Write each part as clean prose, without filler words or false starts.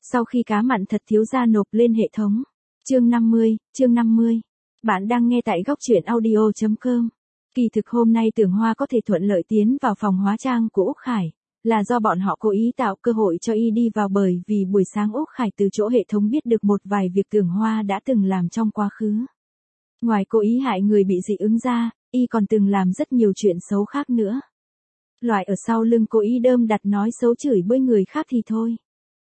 Sau khi cá mặn thật thiếu gia nộp lên hệ thống. Chương 50. Bạn đang nghe tại góc truyện audio.com. Kỳ thực hôm nay Tưởng Hoa có thể thuận lợi tiến vào phòng hóa trang của Úc Khải, là do bọn họ cố ý tạo cơ hội cho y đi vào, bởi vì buổi sáng Úc Khải từ chỗ hệ thống biết được một vài việc Tưởng Hoa đã từng làm trong quá khứ. Ngoài cố ý hại người bị dị ứng ra, y còn từng làm rất nhiều chuyện xấu khác nữa. Loại ở sau lưng cố ý đơm đặt nói xấu chửi bới người khác thì thôi.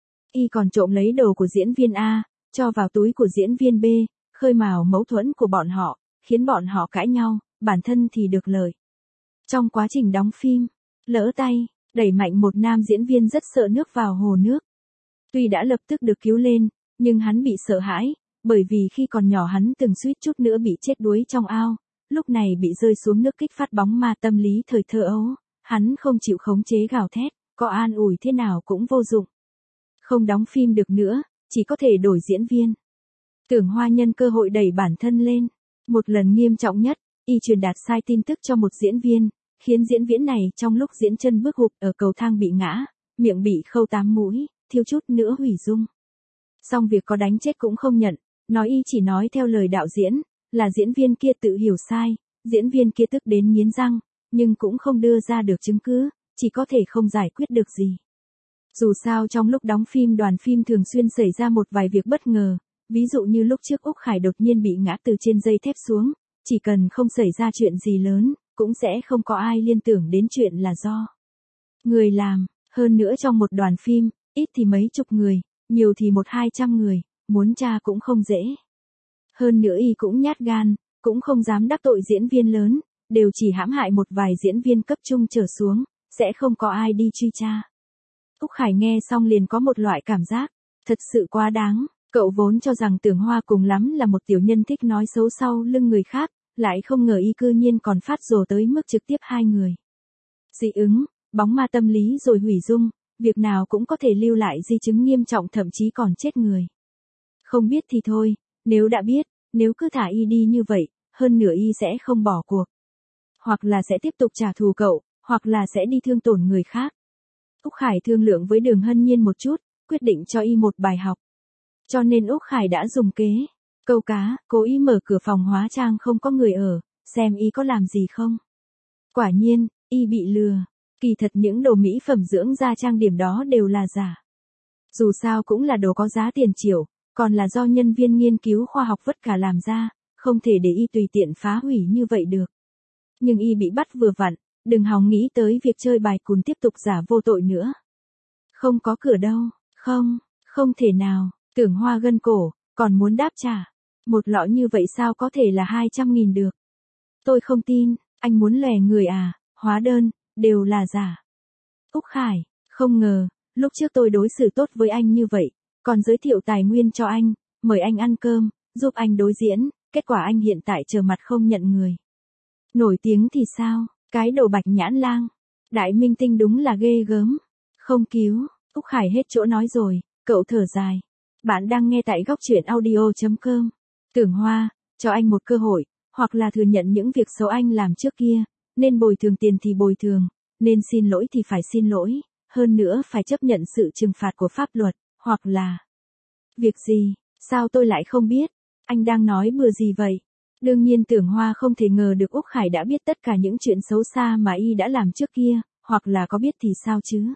Y còn trộm lấy đồ của diễn viên A, cho vào túi của diễn viên B, khơi mào mâu thuẫn của bọn họ, khiến bọn họ cãi nhau, bản thân thì được lợi. Trong quá trình đóng phim, lỡ tay, đẩy mạnh một nam diễn viên rất sợ nước vào hồ nước. Tuy đã lập tức được cứu lên, nhưng hắn bị sợ hãi, bởi vì khi còn nhỏ hắn từng suýt chút nữa bị chết đuối trong ao, lúc này bị rơi xuống nước kích phát bóng ma tâm lý thời thơ ấu, hắn không chịu khống chế gào thét, có an ủi thế nào cũng vô dụng. Không đóng phim được nữa, chỉ có thể đổi diễn viên. Tưởng Hoa nhân cơ hội đẩy bản thân lên. Một lần nghiêm trọng nhất, y truyền đạt sai tin tức cho một diễn viên, khiến diễn viên này trong lúc diễn chân bước hụt ở cầu thang bị ngã, miệng bị khâu 8 mũi, thiếu chút nữa hủy dung. Xong việc có đánh chết cũng không nhận, nói y chỉ nói theo lời đạo diễn, là diễn viên kia tự hiểu sai, diễn viên kia tức đến nghiến răng, nhưng cũng không đưa ra được chứng cứ, chỉ có thể không giải quyết được gì. Dù sao trong lúc đóng phim đoàn phim thường xuyên xảy ra một vài việc bất ngờ, ví dụ như lúc trước Úc Khải đột nhiên bị ngã từ trên dây thép xuống, chỉ cần không xảy ra chuyện gì lớn, cũng sẽ không có ai liên tưởng đến chuyện là do người làm. Hơn nữa trong một đoàn phim, ít thì mấy chục người, nhiều thì 100-200 người, muốn tra cũng không dễ. Hơn nữa y cũng nhát gan, cũng không dám đắc tội diễn viên lớn, đều chỉ hãm hại một vài diễn viên cấp trung trở xuống, sẽ không có ai đi truy tra. Úc Khải nghe xong liền có một loại cảm giác, thật sự quá đáng, cậu vốn cho rằng Tưởng Hoa cùng lắm là một tiểu nhân thích nói xấu sau lưng người khác, lại không ngờ y cư nhiên còn phát rồ tới mức trực tiếp hai người. Dị ứng, bóng ma tâm lý rồi hủy dung, việc nào cũng có thể lưu lại di chứng nghiêm trọng, thậm chí còn chết người. Không biết thì thôi, nếu đã biết, nếu cứ thả y đi như vậy, hơn nửa y sẽ không bỏ cuộc. Hoặc là sẽ tiếp tục trả thù cậu, hoặc là sẽ đi thương tổn người khác. Úc Khải thương lượng với Đường Hân Nhiên một chút, quyết định cho y một bài học. Cho nên Úc Khải đã dùng kế câu cá, cố ý mở cửa phòng hóa trang không có người ở, xem y có làm gì không. Quả nhiên, y bị lừa. Kỳ thật những đồ mỹ phẩm dưỡng da trang điểm đó đều là giả. Dù sao cũng là đồ có giá tiền triệu, còn là do nhân viên nghiên cứu khoa học vất cả làm ra, không thể để y tùy tiện phá hủy như vậy được. Nhưng y bị bắt vừa vặn, đừng hòng nghĩ tới việc chơi bài cùn tiếp tục giả vô tội nữa. Không có cửa đâu, không thể nào. Tưởng Hoa gân cổ, còn muốn đáp trả. Một lọ như vậy sao có thể là 200.000 được? Tôi không tin, anh muốn lòe người à, hóa đơn, đều là giả. Úc Khải, không ngờ, lúc trước tôi đối xử tốt với anh như vậy, còn giới thiệu tài nguyên cho anh, mời anh ăn cơm, giúp anh đối diễn, kết quả anh hiện tại trở mặt không nhận người. Nổi tiếng thì sao, cái đồ bạch nhãn lang, đại minh tinh đúng là ghê gớm. Không cứu, Úc Khải hết chỗ nói rồi, cậu thở dài. Bạn đang nghe tại góc truyện audio.com. Tưởng Hoa, cho anh một cơ hội, hoặc là thừa nhận những việc xấu anh làm trước kia, nên bồi thường tiền thì bồi thường, nên xin lỗi thì phải xin lỗi, hơn nữa phải chấp nhận sự trừng phạt của pháp luật, hoặc là... Việc gì, sao tôi lại không biết, anh đang nói bừa gì vậy? Đương nhiên Tưởng Hoa không thể ngờ được Úc Khải đã biết tất cả những chuyện xấu xa mà y đã làm trước kia, hoặc là có biết thì sao chứ?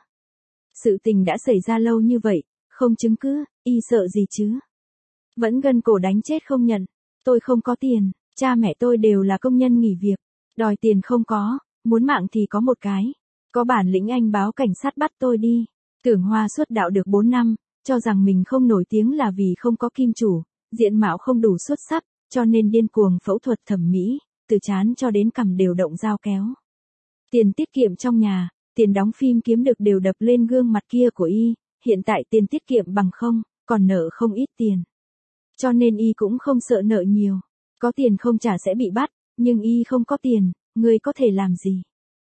Sự tình đã xảy ra lâu như vậy, không chứng cứ, y sợ gì chứ? Vẫn gân cổ đánh chết không nhận. Tôi không có tiền, cha mẹ tôi đều là công nhân nghỉ việc. Đòi tiền không có, muốn mạng thì có một cái. Có bản lĩnh anh báo cảnh sát bắt tôi đi. Tưởng Hoa xuất đạo được 4 năm, cho rằng mình không nổi tiếng là vì không có kim chủ, diện mạo không đủ xuất sắc, cho nên điên cuồng phẫu thuật thẩm mỹ, từ trán cho đến cằm đều động dao kéo. Tiền tiết kiệm trong nhà, tiền đóng phim kiếm được đều đập lên gương mặt kia của y. Hiện tại tiền tiết kiệm bằng không, còn nợ không ít tiền. Cho nên y cũng không sợ nợ nhiều. Có tiền không trả sẽ bị bắt, nhưng y không có tiền, người có thể làm gì?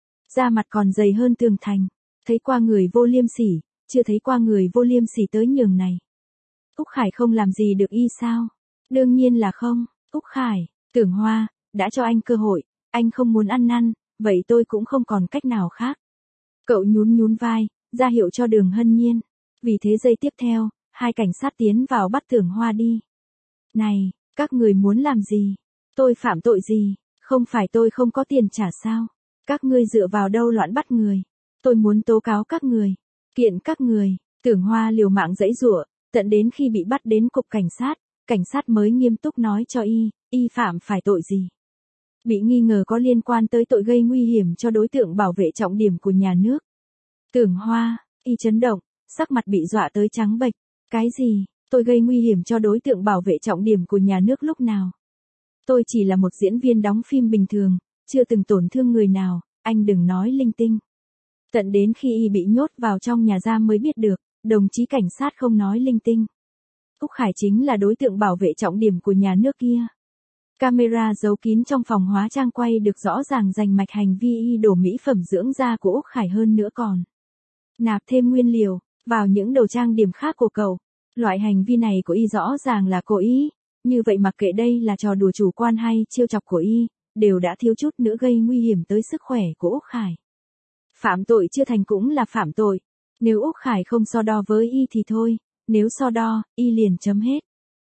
Da mặt còn dày hơn tường thành. Thấy qua người vô liêm sỉ, chưa thấy qua người vô liêm sỉ tới nhường này. Úc Khải không làm gì được y sao? Đương nhiên là không. Úc Khải, Tưởng Hoa, đã cho anh cơ hội, anh không muốn ăn năn, vậy tôi cũng không còn cách nào khác. Cậu nhún vai, ra hiệu cho Đường Hân Nhiên. Vì thế giây tiếp theo, hai cảnh sát tiến vào bắt Tưởng Hoa đi. Này, các người muốn làm gì? Tôi phạm tội gì? Không phải tôi không có tiền trả sao? Các ngươi dựa vào đâu loạn bắt người? Tôi muốn tố cáo các người. Kiện các người. Tưởng Hoa liều mạng giãy giụa, tận đến khi bị bắt đến cục cảnh sát mới nghiêm túc nói cho y phạm phải tội gì. Bị nghi ngờ có liên quan tới tội gây nguy hiểm cho đối tượng bảo vệ trọng điểm của nhà nước. Tưởng Hoa, y chấn động, sắc mặt bị dọa tới trắng bệch. Cái gì? Tôi gây nguy hiểm cho đối tượng bảo vệ trọng điểm của nhà nước lúc nào? Tôi chỉ là một diễn viên đóng phim bình thường, chưa từng tổn thương người nào, anh đừng nói linh tinh. Tận đến khi y bị nhốt vào trong nhà giam mới biết được, đồng chí cảnh sát không nói linh tinh. Úc Khải chính là đối tượng bảo vệ trọng điểm của nhà nước kia. Camera giấu kín trong phòng hóa trang quay được rõ ràng rành mạch hành vi y đổ mỹ phẩm dưỡng da của Úc Khải, hơn nữa còn nạp thêm nguyên liệu vào những đồ trang điểm khác của cậu. Loại hành vi này của y rõ ràng là cố ý, như vậy mặc kệ đây là trò đùa chủ quan hay trêu chọc của y, đều đã thiếu chút nữa gây nguy hiểm tới sức khỏe của Úc Khải. Phạm tội chưa thành cũng là phạm tội, nếu Úc Khải không so đo với y thì thôi, nếu so đo, y liền chấm hết.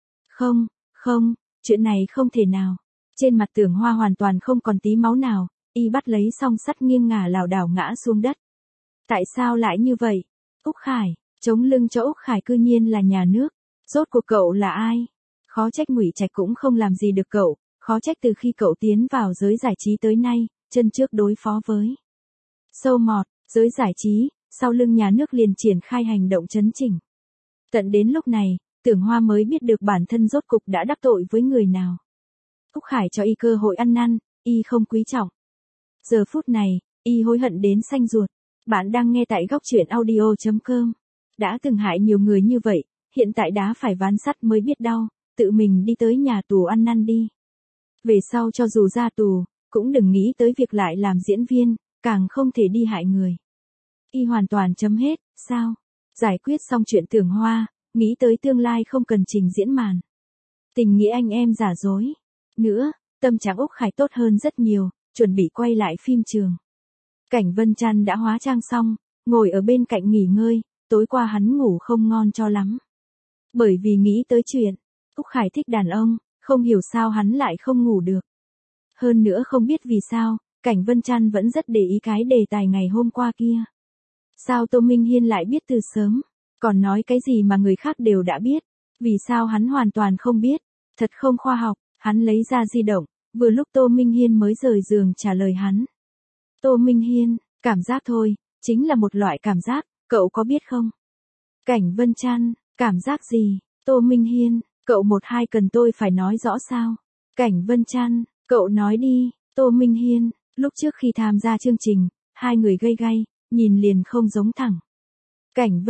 Không, chuyện này không thể nào. Trên mặt Tưởng Hoa hoàn toàn không còn tí máu nào, y bắt lấy song sắt nghiêng ngả lảo đảo ngã xuống đất. Tại sao lại như vậy? Úc Khải, chống lưng cho Úc Khải cư nhiên là nhà nước. Rốt cuộc cậu là ai? Khó trách Ngụy Trạch cũng không làm gì được cậu, khó trách từ khi cậu tiến vào giới giải trí tới nay, chân trước đối phó với sâu mọt, giới giải trí, sau lưng nhà nước liền triển khai hành động chấn chỉnh. Tận đến lúc này, Tưởng Hoa mới biết được bản thân rốt cục đã đắc tội với người nào. Úc Khải cho y cơ hội ăn năn, y không quý trọng. Giờ phút này, y hối hận đến xanh ruột. Bạn đang nghe tại góc truyện audio.com. Đã từng hại nhiều người như vậy, hiện tại đã phải ván sắt mới biết đau, tự mình đi tới nhà tù ăn năn đi. Về sau cho dù ra tù, cũng đừng nghĩ tới việc lại làm diễn viên, càng không thể đi hại người. Y hoàn toàn chấm hết, sao? Giải quyết xong chuyện Tưởng Hoa, nghĩ tới tương lai không cần trình diễn màn tình nghĩa anh em giả dối nữa, tâm trạng Úc Khải tốt hơn rất nhiều, chuẩn bị quay lại phim trường. Cảnh Vân Trăn đã hóa trang xong, ngồi ở bên cạnh nghỉ ngơi, tối qua hắn ngủ không ngon cho lắm. Bởi vì nghĩ tới chuyện, Úc Khải thích đàn ông, không hiểu sao hắn lại không ngủ được. Hơn nữa không biết vì sao, Cảnh Vân Trăn vẫn rất để ý cái đề tài ngày hôm qua kia. Sao Tô Minh Hiên lại biết từ sớm, còn nói cái gì mà người khác đều đã biết, vì sao hắn hoàn toàn không biết, thật không khoa học. Hắn lấy ra di động, vừa lúc Tô Minh Hiên mới rời giường trả lời hắn. Tô Minh Hiên, cảm giác thôi, chính là một loại cảm giác, cậu có biết không? Cảnh Vân Trăn, cảm giác gì? Tô Minh Hiên, cậu một hai cần tôi phải nói rõ sao? Cảnh Vân Trăn, cậu nói đi. Tô Minh Hiên, lúc trước khi tham gia chương trình, hai người gay gay, nhìn liền không giống thẳng. Cảnh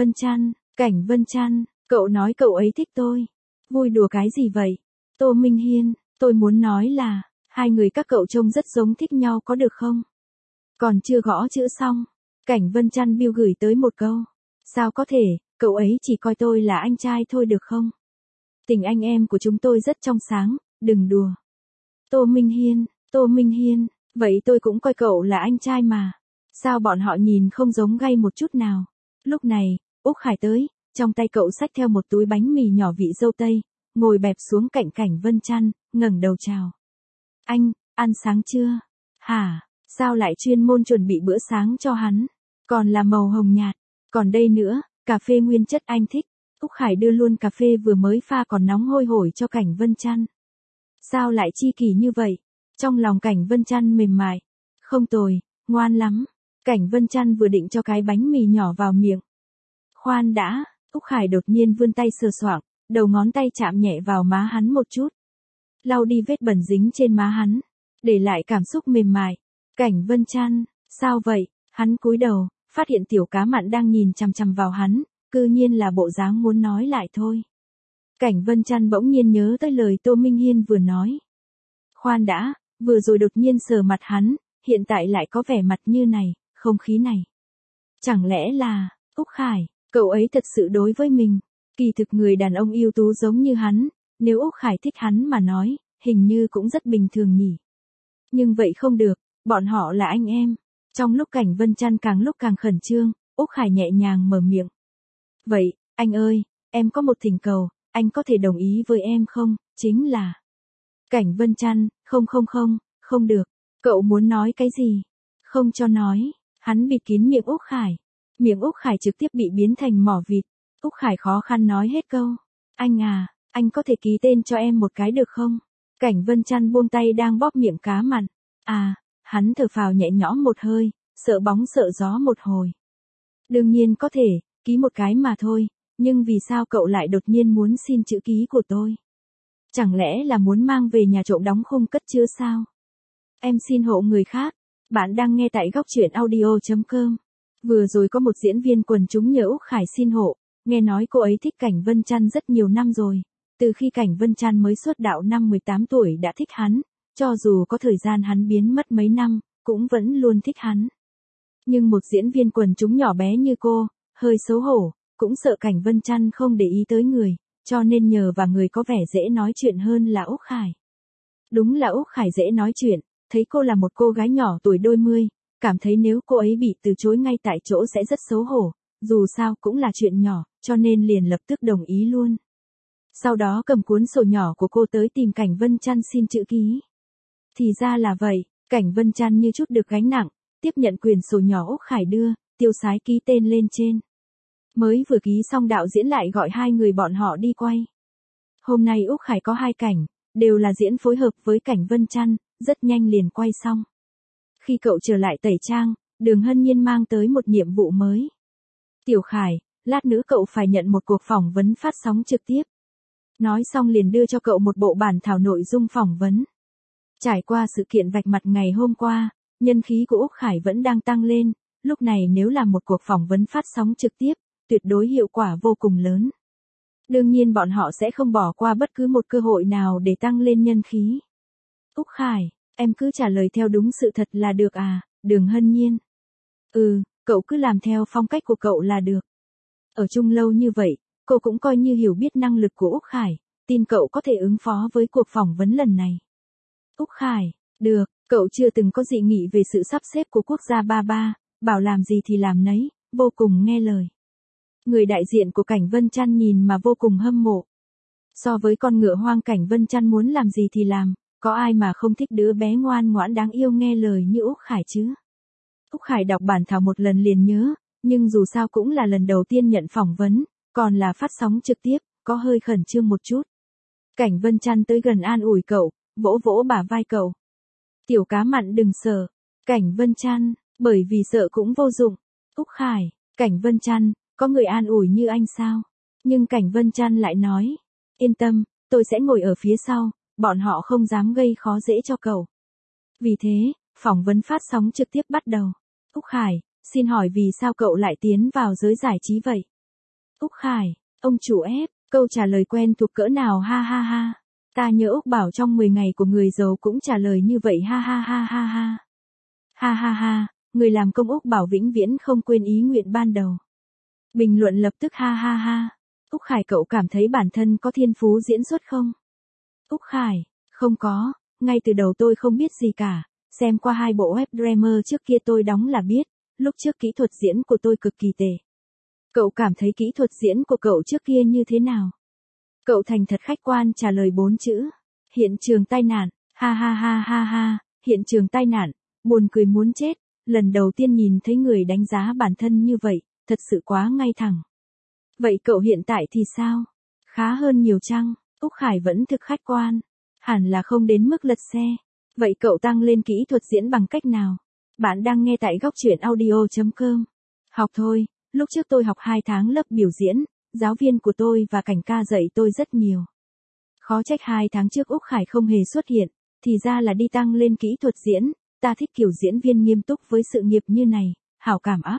Vân Trăn, cậu nói cậu ấy thích tôi. Vui đùa cái gì vậy? Tô Minh Hiên, tôi muốn nói là, hai người các cậu trông rất giống thích nhau có được không? Còn chưa gõ chữ xong, Cảnh Vân Trăn bill gửi tới một câu. Sao có thể, cậu ấy chỉ coi tôi là anh trai thôi được không? Tình anh em của chúng tôi rất trong sáng, đừng đùa. Tô Minh Hiên, vậy tôi cũng coi cậu là anh trai mà. Sao bọn họ nhìn không giống gay một chút nào? Lúc này, Úc Khải tới, trong tay cậu xách theo một túi bánh mì nhỏ vị dâu tây, ngồi bẹp xuống cạnh Cảnh Vân Trăn, ngẩng đầu chào. Anh, ăn sáng chưa? Hả, sao lại chuyên môn chuẩn bị bữa sáng cho hắn? Còn là màu hồng nhạt, còn đây nữa, cà phê nguyên chất anh thích. Úc Khải đưa luôn cà phê vừa mới pha còn nóng hôi hổi cho Cảnh Vân Trăn. Sao lại chi kỷ như vậy? Trong lòng Cảnh Vân Trăn mềm mại. Không tồi, ngoan lắm. Cảnh Vân Trăn vừa định cho cái bánh mì nhỏ vào miệng. Khoan đã, Úc Khải đột nhiên vươn tay sờ soạng, đầu ngón tay chạm nhẹ vào má hắn một chút. Lau đi vết bẩn dính trên má hắn, để lại cảm xúc mềm mại. Cảnh Vân Trăn, sao vậy? Hắn cúi đầu, phát hiện tiểu cá mặn đang nhìn chằm chằm vào hắn, cư nhiên là bộ dáng muốn nói lại thôi. Cảnh Vân Trăn bỗng nhiên nhớ tới lời Tô Minh Hiên vừa nói. Khoan đã, vừa rồi đột nhiên sờ mặt hắn, hiện tại lại có vẻ mặt như này, không khí này. Chẳng lẽ là, Úc Khải, cậu ấy thật sự đối với mình. Kỳ thực người đàn ông ưu tú giống như hắn, nếu Úc Khải thích hắn mà nói, hình như cũng rất bình thường nhỉ. Nhưng vậy không được, bọn họ là anh em. Trong lúc Cảnh Vân Trăn càng lúc càng khẩn trương, Úc Khải nhẹ nhàng mở miệng. Vậy, anh ơi, em có một thỉnh cầu, anh có thể đồng ý với em không, chính là... Cảnh Vân Trăn, không được. Cậu muốn nói cái gì? Không cho nói. Hắn bịt kín miệng Úc Khải. Miệng Úc Khải trực tiếp bị biến thành mỏ vịt. Úc Khải khó khăn nói hết câu. Anh à, anh có thể ký tên cho em một cái được không? Cảnh Vân Trăn buông tay đang bóp miệng cá mặn. À, hắn thở phào nhẹ nhõm một hơi, sợ bóng sợ gió một hồi. Đương nhiên có thể, ký một cái mà thôi, nhưng vì sao cậu lại đột nhiên muốn xin chữ ký của tôi? Chẳng lẽ là muốn mang về nhà trộm đóng khung cất chứa sao? Em xin hộ người khác. Bạn đang nghe tại góc truyện audio.com. Vừa rồi có một diễn viên quần chúng nhờ Úc Khải xin hộ, nghe nói cô ấy thích Cảnh Vân Trăn rất nhiều năm rồi. Từ khi Cảnh Vân Trăn mới xuất đạo năm 18 tuổi đã thích hắn, cho dù có thời gian hắn biến mất mấy năm, cũng vẫn luôn thích hắn. Nhưng một diễn viên quần chúng nhỏ bé như cô, hơi xấu hổ, cũng sợ Cảnh Vân Trăn không để ý tới người, cho nên nhờ và người có vẻ dễ nói chuyện hơn là Úc Khải. Đúng là Úc Khải dễ nói chuyện, thấy cô là một cô gái nhỏ tuổi đôi mươi, cảm thấy nếu cô ấy bị từ chối ngay tại chỗ sẽ rất xấu hổ, dù sao cũng là chuyện nhỏ, cho nên liền lập tức đồng ý luôn. Sau đó cầm cuốn sổ nhỏ của cô tới tìm Cảnh Vân Trăn xin chữ ký. Thì ra là vậy, Cảnh Vân Trăn như chút được gánh nặng, tiếp nhận quyền sổ nhỏ Úc Khải đưa, tiêu sái ký tên lên trên. Mới vừa ký xong đạo diễn lại gọi hai người bọn họ đi quay. Hôm nay Úc Khải có hai cảnh, đều là diễn phối hợp với Cảnh Vân Trăn, rất nhanh liền quay xong. Khi cậu trở lại tẩy trang, Đường Hân Nhiên mang tới một nhiệm vụ mới. Tiểu Khải, lát nữa cậu phải nhận một cuộc phỏng vấn phát sóng trực tiếp. Nói xong liền đưa cho cậu một bộ bản thảo nội dung phỏng vấn. Trải qua sự kiện vạch mặt ngày hôm qua, nhân khí của Úc Khải vẫn đang tăng lên, lúc này nếu làm một cuộc phỏng vấn phát sóng trực tiếp, tuyệt đối hiệu quả vô cùng lớn. Đương nhiên bọn họ sẽ không bỏ qua bất cứ một cơ hội nào để tăng lên nhân khí. Úc Khải, em cứ trả lời theo đúng sự thật là được à, Đường Hân Nhiên. Cậu cứ làm theo phong cách của cậu là được. Ở chung lâu như vậy, cô cũng coi như hiểu biết năng lực của Úc Khải, tin cậu có thể ứng phó với cuộc phỏng vấn lần này. Úc Khải, được, cậu chưa từng có dị nghị về sự sắp xếp của quốc gia ba ba, bảo làm gì thì làm nấy, vô cùng nghe lời. Người đại diện của Cảnh Vân Trăn nhìn mà vô cùng hâm mộ. So với con ngựa hoang Cảnh Vân Trăn muốn làm gì thì làm, có ai mà không thích đứa bé ngoan ngoãn đáng yêu nghe lời như Úc Khải chứ? Úc Khải đọc bản thảo một lần liền nhớ, nhưng dù sao cũng là lần đầu tiên nhận phỏng vấn, còn là phát sóng trực tiếp, có hơi khẩn trương một chút. Cảnh Vân Trăn tới gần an ủi cậu, vỗ vỗ bả vai cậu. Tiểu cá mặn đừng sợ. Cảnh Vân Trăn, bởi vì sợ cũng vô dụng. Úc Khải, Cảnh Vân Trăn, có người an ủi như anh sao? Nhưng Cảnh Vân Trăn lại nói, yên tâm, tôi sẽ ngồi ở phía sau, bọn họ không dám gây khó dễ cho cậu. Vì thế, phỏng vấn phát sóng trực tiếp bắt đầu. Úc Khải, xin hỏi vì sao cậu lại tiến vào giới giải trí vậy? Úc Khải, ông chủ ép, câu trả lời quen thuộc cỡ nào ha ha ha. Ta nhớ Úc bảo trong 10 ngày của người giàu cũng trả lời như vậy ha ha ha ha ha. Ha ha ha, người làm công Úc bảo vĩnh viễn không quên ý nguyện ban đầu. Bình luận lập tức ha ha ha. Úc Khải cậu cảm thấy bản thân có thiên phú diễn xuất không? Úc Khải, không có, ngay từ đầu tôi không biết gì cả, xem qua 2 bộ web drama trước kia tôi đóng là biết, lúc trước kỹ thuật diễn của tôi cực kỳ tệ. Cậu cảm thấy kỹ thuật diễn của cậu trước kia như thế nào? Cậu thành thật khách quan trả lời 4 chữ. Hiện trường tai nạn, ha ha ha ha ha, hiện trường tai nạn, buồn cười muốn chết, lần đầu tiên nhìn thấy người đánh giá bản thân như vậy, thật sự quá ngay thẳng. Vậy cậu hiện tại thì sao? Khá hơn nhiều chăng? Úc Khải vẫn thực khách quan. Hẳn là không đến mức lật xe. Vậy cậu tăng lên kỹ thuật diễn bằng cách nào? Bạn đang nghe tại góc truyện audio.com. Học thôi, lúc trước tôi học 2 tháng lớp biểu diễn, giáo viên của tôi và Cảnh ca dạy tôi rất nhiều. Khó trách 2 tháng trước Úc Khải không hề xuất hiện, thì ra là đi tăng lên kỹ thuật diễn, ta thích kiểu diễn viên nghiêm túc với sự nghiệp như này, hảo cảm áp.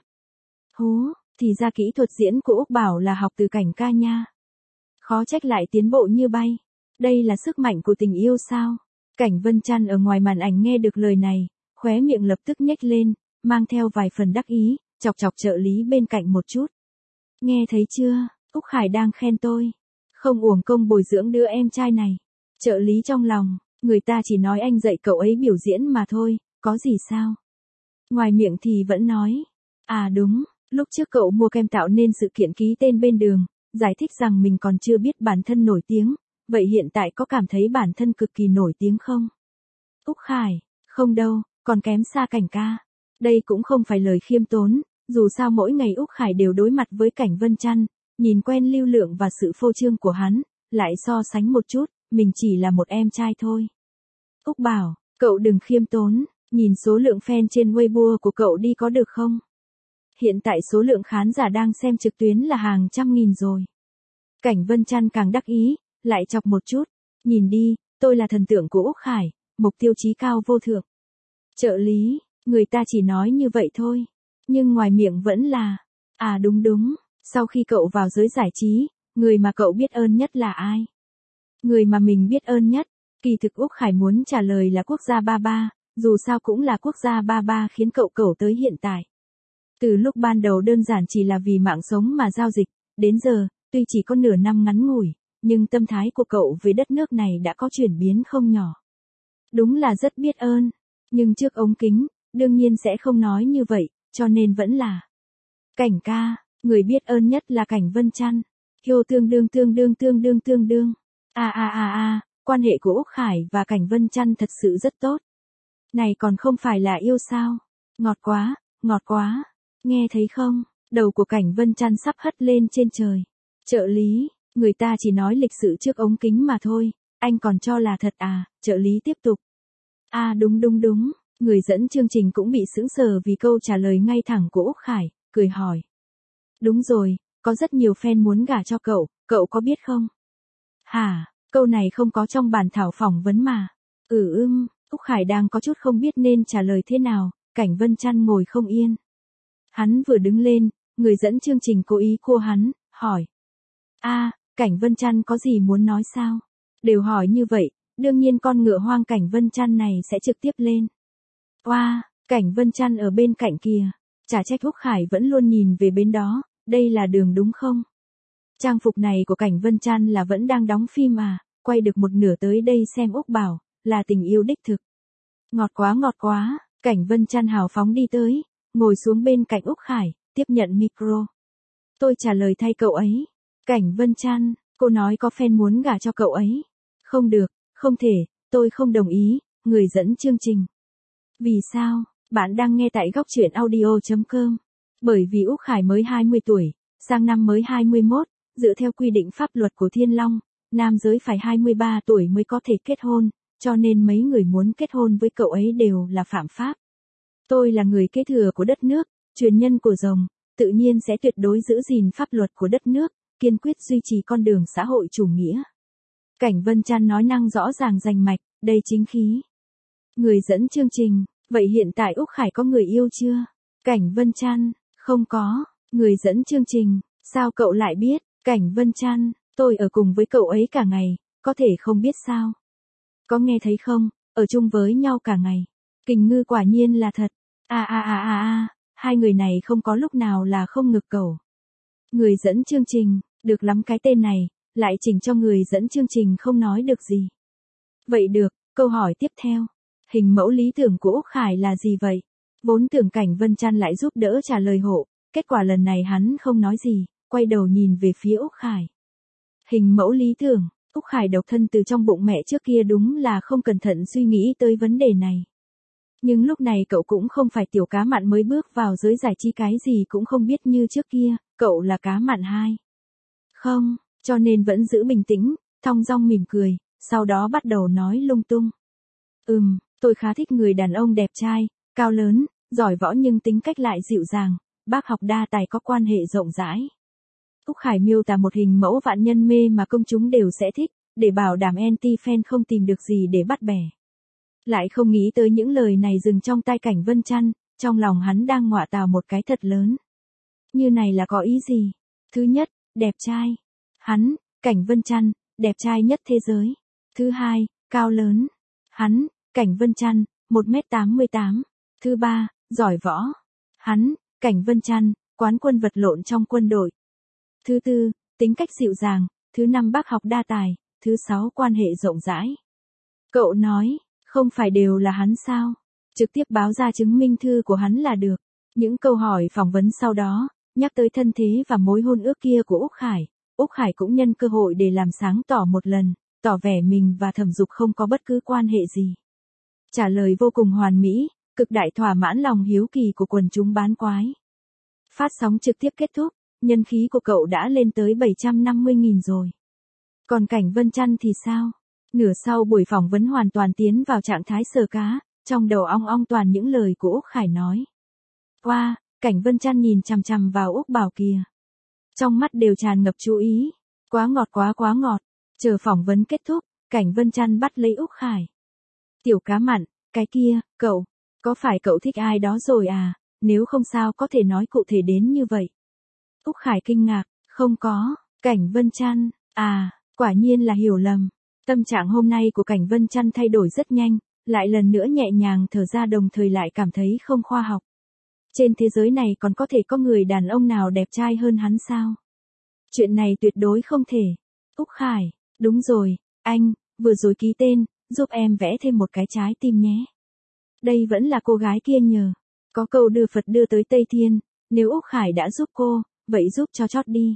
Hú, thì ra kỹ thuật diễn của Úc bảo là học từ Cảnh ca nha. Khó trách lại tiến bộ như bay. Đây là sức mạnh của tình yêu sao? Cảnh Vân Trăn ở ngoài màn ảnh nghe được lời này, khóe miệng lập tức nhếch lên, mang theo vài phần đắc ý, chọc chọc trợ lý bên cạnh một chút. Nghe thấy chưa, Úc Khải đang khen tôi. Không uổng công bồi dưỡng đứa em trai này. Trợ lý trong lòng, người ta chỉ nói anh dạy cậu ấy biểu diễn mà thôi, có gì sao? Ngoài miệng thì vẫn nói. À đúng, lúc trước cậu mua kem tạo nên sự kiện ký tên bên đường, giải thích rằng mình còn chưa biết bản thân nổi tiếng, vậy hiện tại có cảm thấy bản thân cực kỳ nổi tiếng không? Úc Khải, không đâu, còn kém xa Cảnh ca. Đây cũng không phải lời khiêm tốn, dù sao mỗi ngày Úc Khải đều đối mặt với Cảnh Vân Chăn, nhìn quen lưu lượng và sự phô trương của hắn, lại so sánh một chút, mình chỉ là một em trai thôi. Úc bảo, cậu đừng khiêm tốn, nhìn số lượng fan trên Weibo của cậu đi có được không? Hiện tại số lượng khán giả đang xem trực tuyến là hàng trăm nghìn rồi. Cảnh Vân Chăn càng đắc ý, lại chọc một chút, nhìn đi, tôi là thần tượng của Úc Khải, mục tiêu chí cao vô thượng. Trợ lý, người ta chỉ nói như vậy thôi, nhưng ngoài miệng vẫn là, à đúng đúng, sau khi cậu vào giới giải trí, người mà cậu biết ơn nhất là ai? Người mà mình biết ơn nhất, kỳ thực Úc Khải muốn trả lời là Quốc gia 33, dù sao cũng là Quốc gia 33 khiến cậu tới hiện tại. Từ lúc ban đầu đơn giản chỉ là vì mạng sống mà giao dịch, đến giờ, tuy chỉ có nửa năm ngắn ngủi, nhưng tâm thái của cậu về đất nước này đã có chuyển biến không nhỏ. Đúng là rất biết ơn, nhưng trước ống kính, đương nhiên sẽ không nói như vậy, cho nên vẫn là Cảnh ca, người biết ơn nhất là Cảnh Vân Chăn. Hiêu tương đương. Quan hệ của Úc Khải và Cảnh Vân Chăn thật sự rất tốt. Này còn không phải là yêu sao? Ngọt quá. Nghe thấy không? Đầu của Cảnh Vân Chăn sắp hất lên trên trời. Trợ lý, người ta chỉ nói lịch sự trước ống kính mà thôi, anh còn cho là thật à? Trợ lý tiếp tục. À đúng. Người dẫn chương trình cũng bị sững sờ vì câu trả lời ngay thẳng của Úc Khải, cười hỏi. Đúng rồi, có rất nhiều fan muốn gả cho cậu có biết không? Hả, câu này không có trong bản thảo phỏng vấn mà. Úc Khải đang có chút không biết nên trả lời thế nào, Cảnh Vân Chăn ngồi không yên. Hắn vừa đứng lên, người dẫn chương trình cố ý cua hắn, hỏi. Cảnh Vân Chăn có gì muốn nói sao? Đều hỏi như vậy, đương nhiên con ngựa hoang Cảnh Vân Chăn này sẽ trực tiếp lên. Cảnh Vân Chăn ở bên cạnh kìa, chả trách Úc Khải vẫn luôn nhìn về bên đó, đây là đường đúng không? Trang phục này của Cảnh Vân Chăn là vẫn đang đóng phim à, quay được một nửa tới đây xem Úc bảo, là tình yêu đích thực. Ngọt quá, Cảnh Vân Chăn hào phóng đi tới, ngồi xuống bên cạnh Úc Khải, tiếp nhận micro. Tôi trả lời thay cậu ấy. Cảnh Vân Chăn, cô nói có fan muốn gả cho cậu ấy. Không được, không thể, tôi không đồng ý, người dẫn chương trình. Vì sao? Bạn đang nghe tại góc truyện audio.com. Bởi vì Úc Khải mới 20 tuổi, sang năm mới 21, dựa theo quy định pháp luật của Thiên Long, nam giới phải 23 tuổi mới có thể kết hôn, cho nên mấy người muốn kết hôn với cậu ấy đều là phạm pháp. Tôi là người kế thừa của đất nước, truyền nhân của rồng, tự nhiên sẽ tuyệt đối giữ gìn pháp luật của đất nước, kiên quyết duy trì con đường xã hội chủ nghĩa. Cảnh Vân Chăn nói năng rõ ràng rành mạch, đầy chính khí. Người dẫn chương trình, vậy hiện tại Úc Khải có người yêu chưa? Cảnh Vân Chăn, không có. Người dẫn chương trình, sao cậu lại biết? Cảnh Vân Chăn, tôi ở cùng với cậu ấy cả ngày, có thể không biết sao? Có nghe thấy không, ở chung với nhau cả ngày. Kình Ngư quả nhiên là thật. Hai người này không có lúc nào là không ngực cầu. Người dẫn chương trình, được lắm cái tên này, lại chỉnh cho người dẫn chương trình không nói được gì. Vậy được, câu hỏi tiếp theo. Hình mẫu lý tưởng của Úc Khải là gì vậy? Vốn tưởng Cảnh Vân Chăn lại giúp đỡ trả lời hộ, kết quả lần này hắn không nói gì, quay đầu nhìn về phía Úc Khải. Hình mẫu lý tưởng, Úc Khải độc thân từ trong bụng mẹ trước kia đúng là không cẩn thận suy nghĩ tới vấn đề này. Nhưng lúc này cậu cũng không phải tiểu cá mặn mới bước vào giới giải trí cái gì cũng không biết như trước kia, cậu là cá mặn 2. Không, cho nên vẫn giữ bình tĩnh, thong dong mỉm cười, sau đó bắt đầu nói lung tung. Tôi khá thích người đàn ông đẹp trai, cao lớn, giỏi võ nhưng tính cách lại dịu dàng, bác học đa tài có quan hệ rộng rãi. Úc Khải miêu tả một hình mẫu vạn nhân mê mà công chúng đều sẽ thích, để bảo đảm anti-fan không tìm được gì để bắt bẻ. Lại không nghĩ tới những lời này dừng trong tai Cảnh Vân Chăn, trong lòng hắn đang ngọa tào một cái thật lớn. Như này là có ý gì? Thứ nhất, đẹp trai. Hắn, Cảnh Vân Chăn, đẹp trai nhất thế giới. Thứ hai, cao lớn. Hắn, Cảnh Vân Chăn, 1m88. Thứ ba, giỏi võ. Hắn, Cảnh Vân Chăn, quán quân vật lộn trong quân đội. Thứ tư, tính cách dịu dàng. Thứ năm, bác học đa tài. Thứ sáu, quan hệ rộng rãi. Cậu nói, không phải đều là hắn sao? Trực tiếp báo ra chứng minh thư của hắn là được. Những câu hỏi phỏng vấn sau đó, nhắc tới thân thế và mối hôn ước kia của Úc Khải, Úc Khải cũng nhân cơ hội để làm sáng tỏ một lần, tỏ vẻ mình và Thẩm Dục không có bất cứ quan hệ gì. Trả lời vô cùng hoàn mỹ, cực đại thỏa mãn lòng hiếu kỳ của quần chúng bán quái. Phát sóng trực tiếp kết thúc, nhân khí của cậu đã lên tới 750.000 rồi. Còn Cảnh Vân Chăn thì sao? Nửa sau buổi phỏng vấn hoàn toàn tiến vào trạng thái sờ cá, trong đầu ong ong toàn những lời của Úc Khải nói. Wow, Cảnh Vân Chăn nhìn chằm chằm vào Úc Bảo kìa. Trong mắt đều tràn ngập chú ý. Quá ngọt quá ngọt. Chờ phỏng vấn kết thúc, Cảnh Vân Chăn bắt lấy Úc Khải. Tiểu cá mặn, cái kia, cậu, có phải cậu thích ai đó rồi à? Nếu không sao có thể nói cụ thể đến như vậy. Úc Khải kinh ngạc, không có. Cảnh Vân Chăn, à, quả nhiên là hiểu lầm. Tâm trạng hôm nay của Cảnh Vân Chăn thay đổi rất nhanh, lại lần nữa nhẹ nhàng thở ra đồng thời lại cảm thấy không khoa học. Trên thế giới này còn có thể có người đàn ông nào đẹp trai hơn hắn sao? Chuyện này tuyệt đối không thể. Úc Khải, đúng rồi, anh, vừa rồi ký tên, giúp em vẽ thêm một cái trái tim nhé. Đây vẫn là cô gái kia nhờ. Có câu đưa Phật đưa tới Tây Thiên, nếu Úc Khải đã giúp cô, vậy giúp cho chót đi.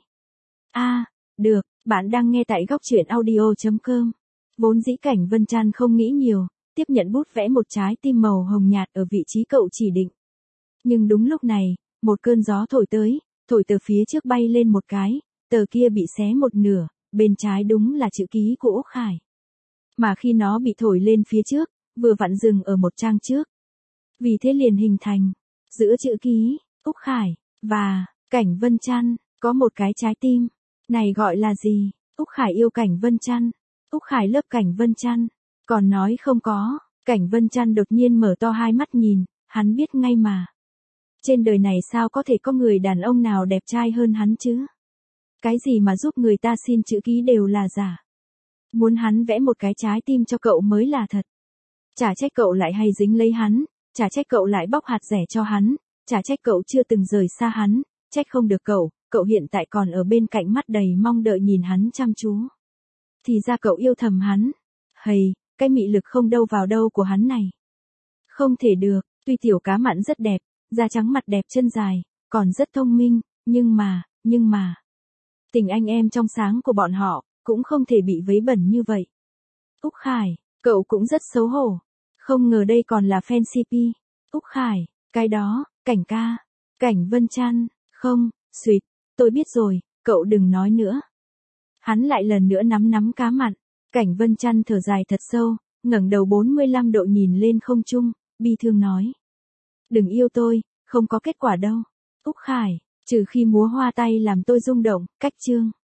Được, bạn đang nghe tại góc truyện audio.com. Vốn dĩ Cảnh Vân Chăn không nghĩ nhiều, tiếp nhận bút vẽ một trái tim màu hồng nhạt ở vị trí cậu chỉ định. Nhưng đúng lúc này, một cơn gió thổi tới, thổi từ phía trước bay lên một cái, tờ kia bị xé một nửa, bên trái đúng là chữ ký của Úc Khải. Mà khi nó bị thổi lên phía trước, vừa vặn dừng ở một trang trước. Vì thế liền hình thành, giữa chữ ký, Úc Khải, và, Cảnh Vân Chăn, có một cái trái tim. Này gọi là gì? Úc Khải yêu Cảnh Vân Chăn. Úc Khải lớp Cảnh Vân Chăn. Còn nói không có, Cảnh Vân Chăn đột nhiên mở to hai mắt nhìn, hắn biết ngay mà. Trên đời này sao có thể có người đàn ông nào đẹp trai hơn hắn chứ? Cái gì mà giúp người ta xin chữ ký đều là giả. Muốn hắn vẽ một cái trái tim cho cậu mới là thật. Chả trách cậu lại hay dính lấy hắn, chả trách cậu lại bóc hạt rẻ cho hắn, chả trách cậu chưa từng rời xa hắn, trách không được cậu hiện tại còn ở bên cạnh mắt đầy mong đợi nhìn hắn chăm chú. Thì ra cậu yêu thầm hắn. Hầy, cái mị lực không đâu vào đâu của hắn này. Không thể được, tuy tiểu cá mặn rất đẹp, da trắng mặt đẹp chân dài, còn rất thông minh, nhưng mà. Tình anh em trong sáng của bọn họ, cũng không thể bị vấy bẩn như vậy. Úc Khải, cậu cũng rất xấu hổ. Không ngờ đây còn là fan CP. Úc Khải, cái đó, Cảnh ca. Cảnh Vân Chăn, không, xuyệt, tôi biết rồi, cậu đừng nói nữa. Hắn lại lần nữa nắm cá mặn. Cảnh Vân Chăn thở dài thật sâu, ngẩng đầu 45 độ nhìn lên không trung, bi thương nói. Đừng yêu tôi, không có kết quả đâu. Úc Khải, trừ khi múa hoa tay làm tôi rung động, cách chương.